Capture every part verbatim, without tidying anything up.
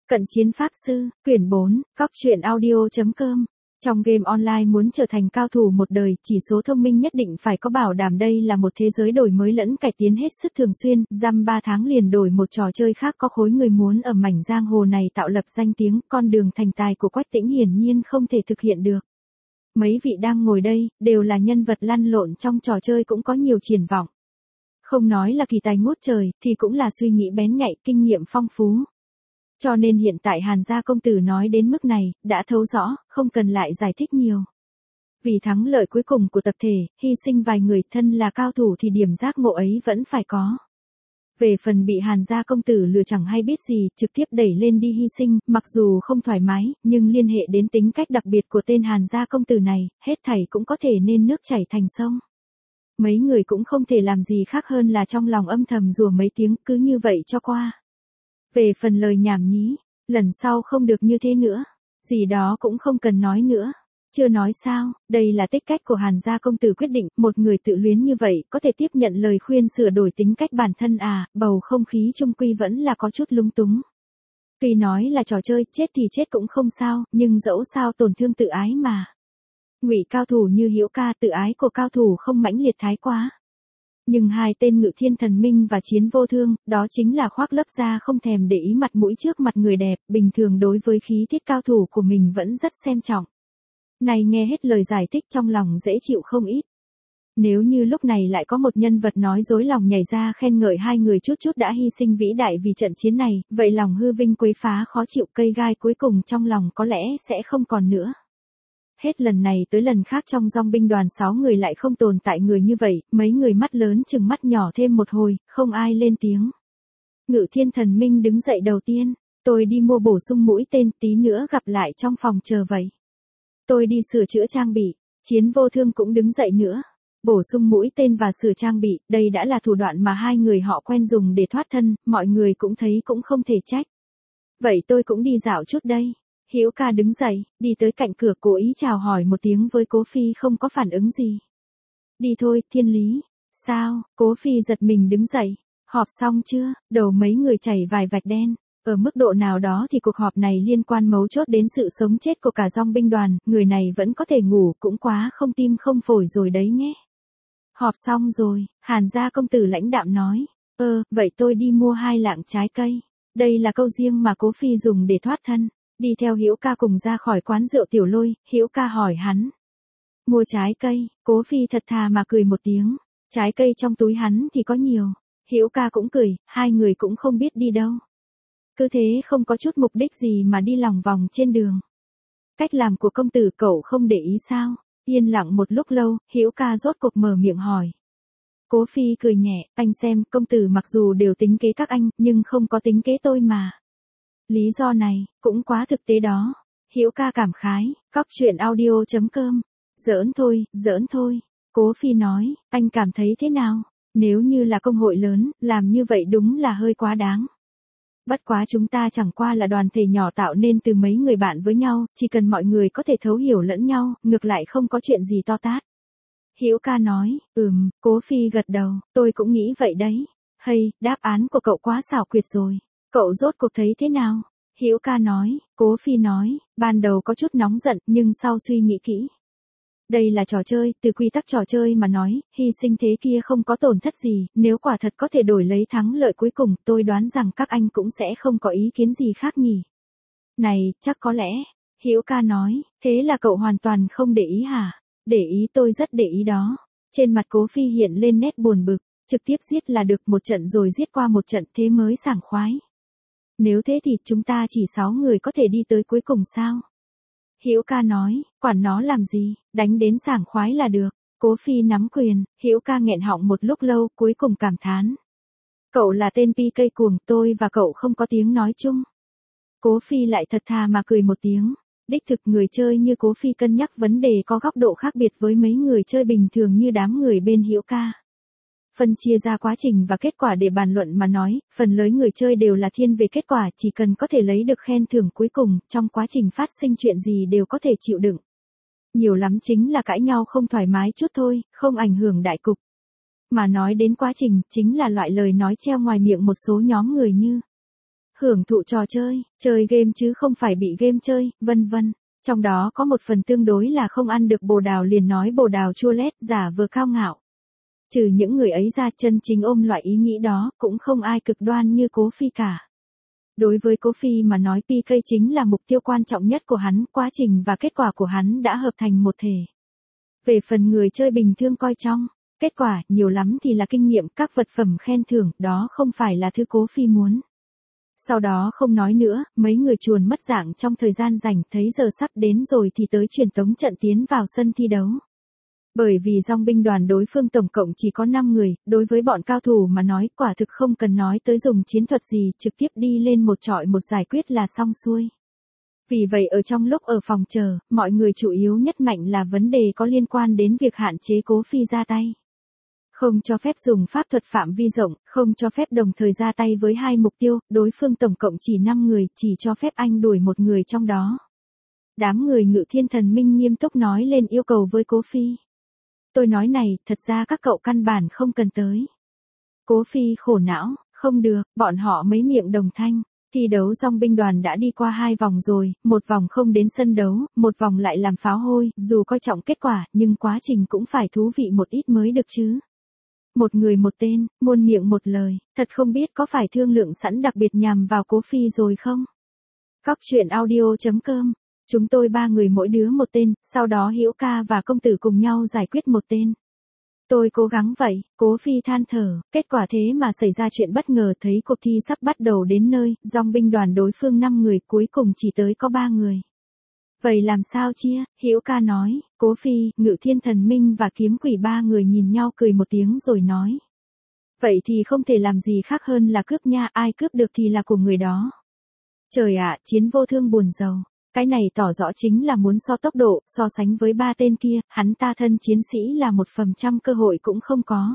Cận chiến pháp sư, quyển bốn, cóc truyện audio chấm com. Trong game online muốn trở thành cao thủ một đời, chỉ số thông minh nhất định phải có bảo đảm. Đây là một thế giới đổi mới lẫn cải tiến hết sức thường xuyên, dăm ba tháng liền đổi một trò chơi khác. Có khối người muốn ở mảnh giang hồ này tạo lập danh tiếng, con đường thành tài của Quách Tĩnh hiển nhiên không thể thực hiện được. Mấy vị đang ngồi đây, đều là nhân vật lăn lộn trong trò chơi, cũng có nhiều triển vọng. Không nói là kỳ tài ngút trời, thì cũng là suy nghĩ bén nhạy, kinh nghiệm phong phú. Cho nên hiện tại Hàn gia công tử nói đến mức này, đã thấu rõ, không cần lại giải thích nhiều. Vì thắng lợi cuối cùng của tập thể, hy sinh vài người, thân là cao thủ thì điểm giác ngộ ấy vẫn phải có. Về phần bị Hàn gia công tử lừa chẳng hay biết gì, trực tiếp đẩy lên đi hy sinh, mặc dù không thoải mái, nhưng liên hệ đến tính cách đặc biệt của tên Hàn gia công tử này, hết thảy cũng có thể nên nước chảy thành sông. Mấy người cũng không thể làm gì khác hơn là trong lòng âm thầm rủa mấy tiếng, cứ như vậy cho qua. Về phần lời nhảm nhí, lần sau không được như thế nữa, gì đó cũng không cần nói nữa. Chưa nói sao, đây là tích cách của Hàn gia công tử quyết định, một người tự luyến như vậy, có thể tiếp nhận lời khuyên sửa đổi tính cách bản thân à, bầu không khí chung quy vẫn là có chút lúng túng. Tuy nói là trò chơi, chết thì chết cũng không sao, nhưng dẫu sao tổn thương tự ái mà. Ngụy cao thủ như Hữu ca, tự ái của cao thủ không mãnh liệt thái quá. Nhưng hai tên Ngự Thiên Thần Minh và Chiến Vô Thương, đó chính là khoác lấp ra không thèm để ý mặt mũi trước mặt người đẹp, bình thường đối với khí tiết cao thủ của mình vẫn rất xem trọng. Này nghe hết lời giải thích trong lòng dễ chịu không ít. Nếu như lúc này lại có một nhân vật nói dối lòng nhảy ra khen ngợi hai người chút chút đã hy sinh vĩ đại vì trận chiến này, vậy lòng hư vinh quấy phá khó chịu, cây gai cuối cùng trong lòng có lẽ sẽ không còn nữa. Hết lần này tới lần khác trong dòng binh đoàn sáu người lại không tồn tại người như vậy, mấy người mắt lớn chừng mắt nhỏ thêm một hồi, không ai lên tiếng. Ngự Thiên Thần Minh đứng dậy đầu tiên, tôi đi mua bổ sung mũi tên, tí nữa gặp lại trong phòng chờ vậy. Tôi đi sửa chữa trang bị. Chiến Vô Thương cũng đứng dậy nữa. Bổ sung mũi tên và sửa trang bị, đây đã là thủ đoạn mà hai người họ quen dùng để thoát thân, mọi người cũng thấy cũng không thể trách. Vậy tôi cũng đi dạo chút đây. Hữu ca đứng dậy, đi tới cạnh cửa, cố ý chào hỏi một tiếng với Cố Phi, không có phản ứng gì. Đi thôi, Thiên Lý. Sao? Cố Phi giật mình đứng dậy. Họp xong chưa? Đầu mấy người chảy vài vạch đen. Ở mức độ nào đó thì cuộc họp này liên quan mấu chốt đến sự sống chết của cả dòng binh đoàn, người này vẫn có thể ngủ, cũng quá không tim không phổi rồi đấy nhé. Họp xong rồi, Hàn gia công tử lãnh đạm nói. Ơ, vậy tôi đi mua hai lạng trái cây. Đây là câu riêng mà Cố Phi dùng để thoát thân. Đi theo Hữu ca cùng ra khỏi quán rượu Tiểu Lôi, Hữu ca hỏi hắn. Mua trái cây, Cố Phi thật thà mà cười một tiếng. Trái cây trong túi hắn thì có nhiều. Hữu ca cũng cười, hai người cũng không biết đi đâu. Cứ thế không có chút mục đích gì mà đi lòng vòng trên đường. Cách làm của công tử cậu không để ý sao? Yên lặng một lúc lâu, Hữu ca rốt cuộc mở miệng hỏi. Cố Phi cười nhẹ, anh xem, công tử mặc dù đều tính kế các anh, nhưng không có tính kế tôi mà. Lý do này, cũng quá thực tế đó. Hữu ca cảm khái, cóc truyện audio chấm com. Giỡn thôi, giỡn thôi. Cố Phi nói, anh cảm thấy thế nào? Nếu như là công hội lớn, làm như vậy đúng là hơi quá đáng. Bất quá chúng ta chẳng qua là đoàn thể nhỏ tạo nên từ mấy người bạn với nhau, chỉ cần mọi người có thể thấu hiểu lẫn nhau, ngược lại không có chuyện gì to tát. Hữu ca nói, ừm, Cố Phi gật đầu, tôi cũng nghĩ vậy đấy. Hay, đáp án của cậu quá xảo quyệt rồi. Cậu rốt cuộc thấy thế nào? Hữu ca nói, Cố Phi nói, ban đầu có chút nóng giận, nhưng sau suy nghĩ kỹ. Đây là trò chơi, từ quy tắc trò chơi mà nói, hy sinh thế kia không có tổn thất gì, nếu quả thật có thể đổi lấy thắng lợi cuối cùng, tôi đoán rằng các anh cũng sẽ không có ý kiến gì khác nhỉ. Này, chắc có lẽ, Hữu ca nói, thế là cậu hoàn toàn không để ý hả? Để ý, tôi rất để ý đó. Trên mặt Cố Phi hiện lên nét buồn bực, trực tiếp giết là được, một trận rồi giết qua một trận, thế mới sảng khoái. Nếu thế thì chúng ta chỉ sáu người có thể đi tới cuối cùng sao? Hữu ca nói, quản nó làm gì, đánh đến sảng khoái là được. Cố Phi nắm quyền, Hữu ca nghẹn họng một lúc lâu, cuối cùng cảm thán. Cậu là tên pi cây cuồng, tôi và cậu không có tiếng nói chung. Cố Phi lại thật thà mà cười một tiếng. Đích thực người chơi như Cố Phi cân nhắc vấn đề có góc độ khác biệt với mấy người chơi bình thường như đám người bên Hữu ca. Phân chia ra quá trình và kết quả để bàn luận mà nói, phần lớn người chơi đều là thiên về kết quả, chỉ cần có thể lấy được khen thưởng cuối cùng, trong quá trình phát sinh chuyện gì đều có thể chịu đựng. Nhiều lắm chính là cãi nhau không thoải mái chút thôi, không ảnh hưởng đại cục. Mà nói đến quá trình, chính là loại lời nói treo ngoài miệng một số nhóm người như hưởng thụ trò chơi, chơi game chứ không phải bị game chơi, vân vân. Trong đó có một phần tương đối là không ăn được bồ đào liền nói bồ đào chua lét, giả vờ cao ngạo. Trừ những người ấy ra, chân chính ôm loại ý nghĩ đó, cũng không ai cực đoan như Cố Phi cả. Đối với Cố Phi mà nói pê ca chính là mục tiêu quan trọng nhất của hắn, quá trình và kết quả của hắn đã hợp thành một thể. Về phần người chơi bình thường coi trọng, kết quả, nhiều lắm thì là kinh nghiệm, các vật phẩm khen thưởng, đó không phải là thứ Cố Phi muốn. Sau đó không nói nữa, mấy người chuồn mất dạng trong thời gian rảnh, thấy giờ sắp đến rồi thì tới truyền tống trận tiến vào sân thi đấu. Bởi vì dòng binh đoàn đối phương tổng cộng chỉ có năm người, đối với bọn cao thủ mà nói quả thực không cần nói tới dùng chiến thuật gì, trực tiếp đi lên một trọi một giải quyết là xong xuôi. Vì vậy ở trong lúc ở phòng chờ, mọi người chủ yếu nhất mạnh là vấn đề có liên quan đến việc hạn chế Cố Phi ra tay. Không cho phép dùng pháp thuật phạm vi rộng, không cho phép đồng thời ra tay với hai mục tiêu, đối phương tổng cộng chỉ năm người, chỉ cho phép anh đuổi một người trong đó. Đám người Ngự Thiên Thần Minh nghiêm túc nói lên yêu cầu với Cố Phi. Tôi nói này, thật ra các cậu căn bản không cần tới. Cố Phi khổ não, không được, bọn họ mấy miệng đồng thanh. Thi đấu dòng binh đoàn đã đi qua hai vòng rồi, một vòng không đến sân đấu, một vòng lại làm pháo hôi, dù coi trọng kết quả, nhưng quá trình cũng phải thú vị một ít mới được chứ. Một người một tên, muôn miệng một lời, thật không biết có phải thương lượng sẵn đặc biệt nhằm vào Cố Phi rồi không? Cóc truyện audio chấm com. Chúng tôi ba người mỗi đứa một tên, sau đó Hữu Ca và công tử cùng nhau giải quyết một tên. Tôi cố gắng vậy, Cố Phi than thở, kết quả thế mà xảy ra chuyện bất ngờ, thấy cuộc thi sắp bắt đầu đến nơi, dòng binh đoàn đối phương năm người, cuối cùng chỉ tới có ba người. Vậy làm sao chia? Hữu Ca nói, Cố Phi, Ngự Thiên Thần Minh và Kiếm Quỷ ba người nhìn nhau cười một tiếng rồi nói. Vậy thì không thể làm gì khác hơn là cướp nha, ai cướp được thì là của người đó. Trời ạ, Chiến Vô Thương buồn rầu. Cái này tỏ rõ chính là muốn so tốc độ, so sánh với ba tên kia, hắn ta thân chiến sĩ là một phần trăm cơ hội cũng không có.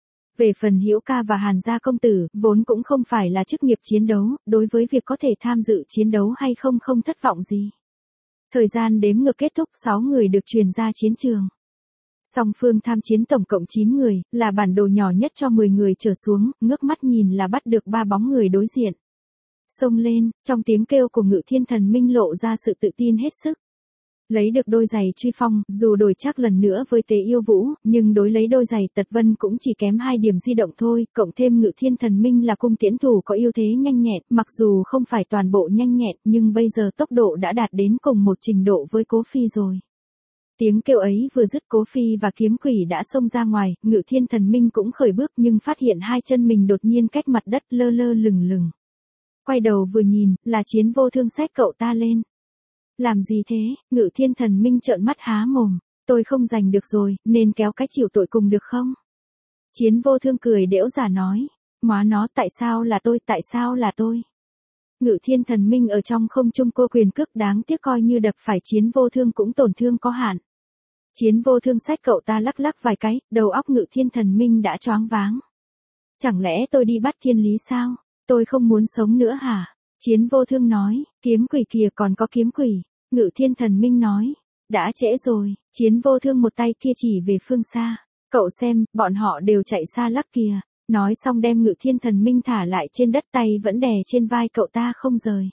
Về phần Hữu Ca và Hàn gia công tử, vốn cũng không phải là chức nghiệp chiến đấu, đối với việc có thể tham dự chiến đấu hay không không thất vọng gì. Thời gian đếm ngược kết thúc, sáu người được truyền ra chiến trường. Song phương tham chiến tổng cộng chín người, là bản đồ nhỏ nhất cho mười người trở xuống, ngước mắt nhìn là bắt được ba bóng người đối diện. Xông lên, trong tiếng kêu của Ngự Thiên Thần Minh lộ ra sự tự tin hết sức. Lấy được đôi giày truy phong, dù đổi chắc lần nữa với Tế Yêu Vũ, nhưng đối lấy đôi giày Tật Vân cũng chỉ kém hai điểm di động thôi, cộng thêm Ngự Thiên Thần Minh là cung tiễn thủ có ưu thế nhanh nhẹn, mặc dù không phải toàn bộ nhanh nhẹn, nhưng bây giờ tốc độ đã đạt đến cùng một trình độ với Cố Phi rồi. Tiếng kêu ấy vừa dứt, Cố Phi và Kiếm Quỷ đã xông ra ngoài, Ngự Thiên Thần Minh cũng khởi bước nhưng phát hiện hai chân mình đột nhiên cách mặt đất lơ lơ lửng lửng. Quay đầu vừa nhìn, là Chiến Vô Thương xách cậu ta lên. Làm gì thế? Ngự Thiên Thần Minh trợn mắt há mồm. Tôi không giành được rồi, nên kéo cái chịu tội cùng được không? Chiến Vô Thương cười đễu giả nói. Móa nó, tại sao là tôi, tại sao là tôi? Ngự Thiên Thần Minh ở trong không trung cô quyền cước, đáng tiếc coi như đập phải Chiến Vô Thương cũng tổn thương có hạn. Chiến Vô Thương xách cậu ta lắc lắc vài cái, đầu óc Ngự Thiên Thần Minh đã choáng váng. Chẳng lẽ tôi đi bắt thiên lý sao? Tôi không muốn sống nữa hả? Chiến Vô Thương nói, Kiếm Quỷ kìa, còn có Kiếm Quỷ. Ngự Thiên Thần Minh nói, đã trễ rồi. Chiến Vô Thương một tay kia chỉ về phương xa. Cậu xem, bọn họ đều chạy xa lắc kìa. Nói xong đem Ngự Thiên Thần Minh thả lại trên đất, tay vẫn đè trên vai cậu ta không rời.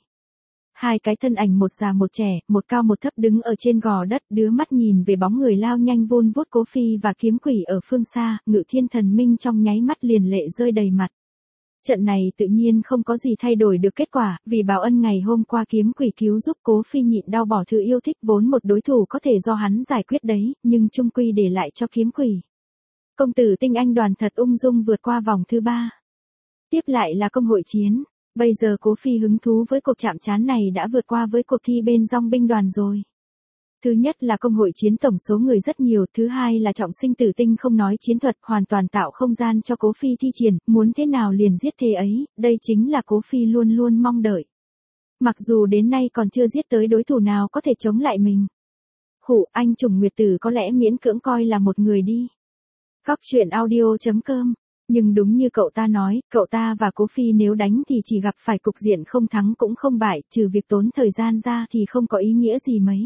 Hai cái thân ảnh một già một trẻ, một cao một thấp đứng ở trên gò đất, đứa mắt nhìn về bóng người lao nhanh vun vút Cố Phi và Kiếm Quỷ ở phương xa, Ngự Thiên Thần Minh trong nháy mắt liền lệ rơi đầy mặt. Trận này tự nhiên không có gì thay đổi được kết quả, vì báo ân ngày hôm qua Kiếm Quỷ cứu giúp Cố Phi nhịn đau bỏ thứ yêu thích, vốn một đối thủ có thể do hắn giải quyết đấy, nhưng chung quy để lại cho Kiếm Quỷ. Công tử Tinh Anh đoàn thật ung dung vượt qua vòng thứ ba. Tiếp lại là công hội chiến. Bây giờ Cố Phi hứng thú với cuộc chạm trán này đã vượt qua với cuộc thi bên dòng binh đoàn rồi. Thứ nhất là công hội chiến tổng số người rất nhiều, thứ hai là trọng sinh tử tinh không nói chiến thuật, hoàn toàn tạo không gian cho Cố Phi thi triển, muốn thế nào liền giết thế ấy, đây chính là Cố Phi luôn luôn mong đợi. Mặc dù đến nay còn chưa giết tới đối thủ nào có thể chống lại mình. Khủ, anh Trùng Nguyệt Tử có lẽ miễn cưỡng coi là một người đi. Cóc truyện audio chấm com. Nhưng đúng như cậu ta nói, cậu ta và Cố Phi nếu đánh thì chỉ gặp phải cục diện không thắng cũng không bại, trừ việc tốn thời gian ra thì không có ý nghĩa gì mấy.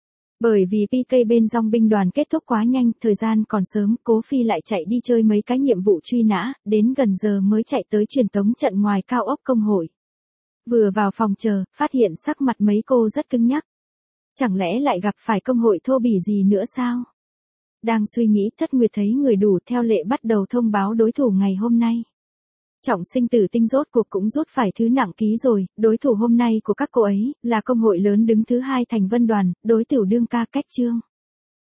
Bởi vì pê ca bên dòng binh đoàn kết thúc quá nhanh, thời gian còn sớm, Cố Phi lại chạy đi chơi mấy cái nhiệm vụ truy nã, đến gần giờ mới chạy tới truyền tống trận ngoài cao ốc công hội. Vừa vào phòng chờ, phát hiện sắc mặt mấy cô rất cứng nhắc. Chẳng lẽ lại gặp phải công hội thô bỉ gì nữa sao? Đang suy nghĩ, Thất Nguyệt thấy người đủ theo lệ bắt đầu thông báo đối thủ ngày hôm nay. Trọng Sinh Tử Tinh rốt cuộc cũng rút phải thứ nặng ký rồi, đối thủ hôm nay của các cô ấy, là công hội lớn đứng thứ hai Thành Vân Đoàn, đối tiểu đương ca Cách Trương.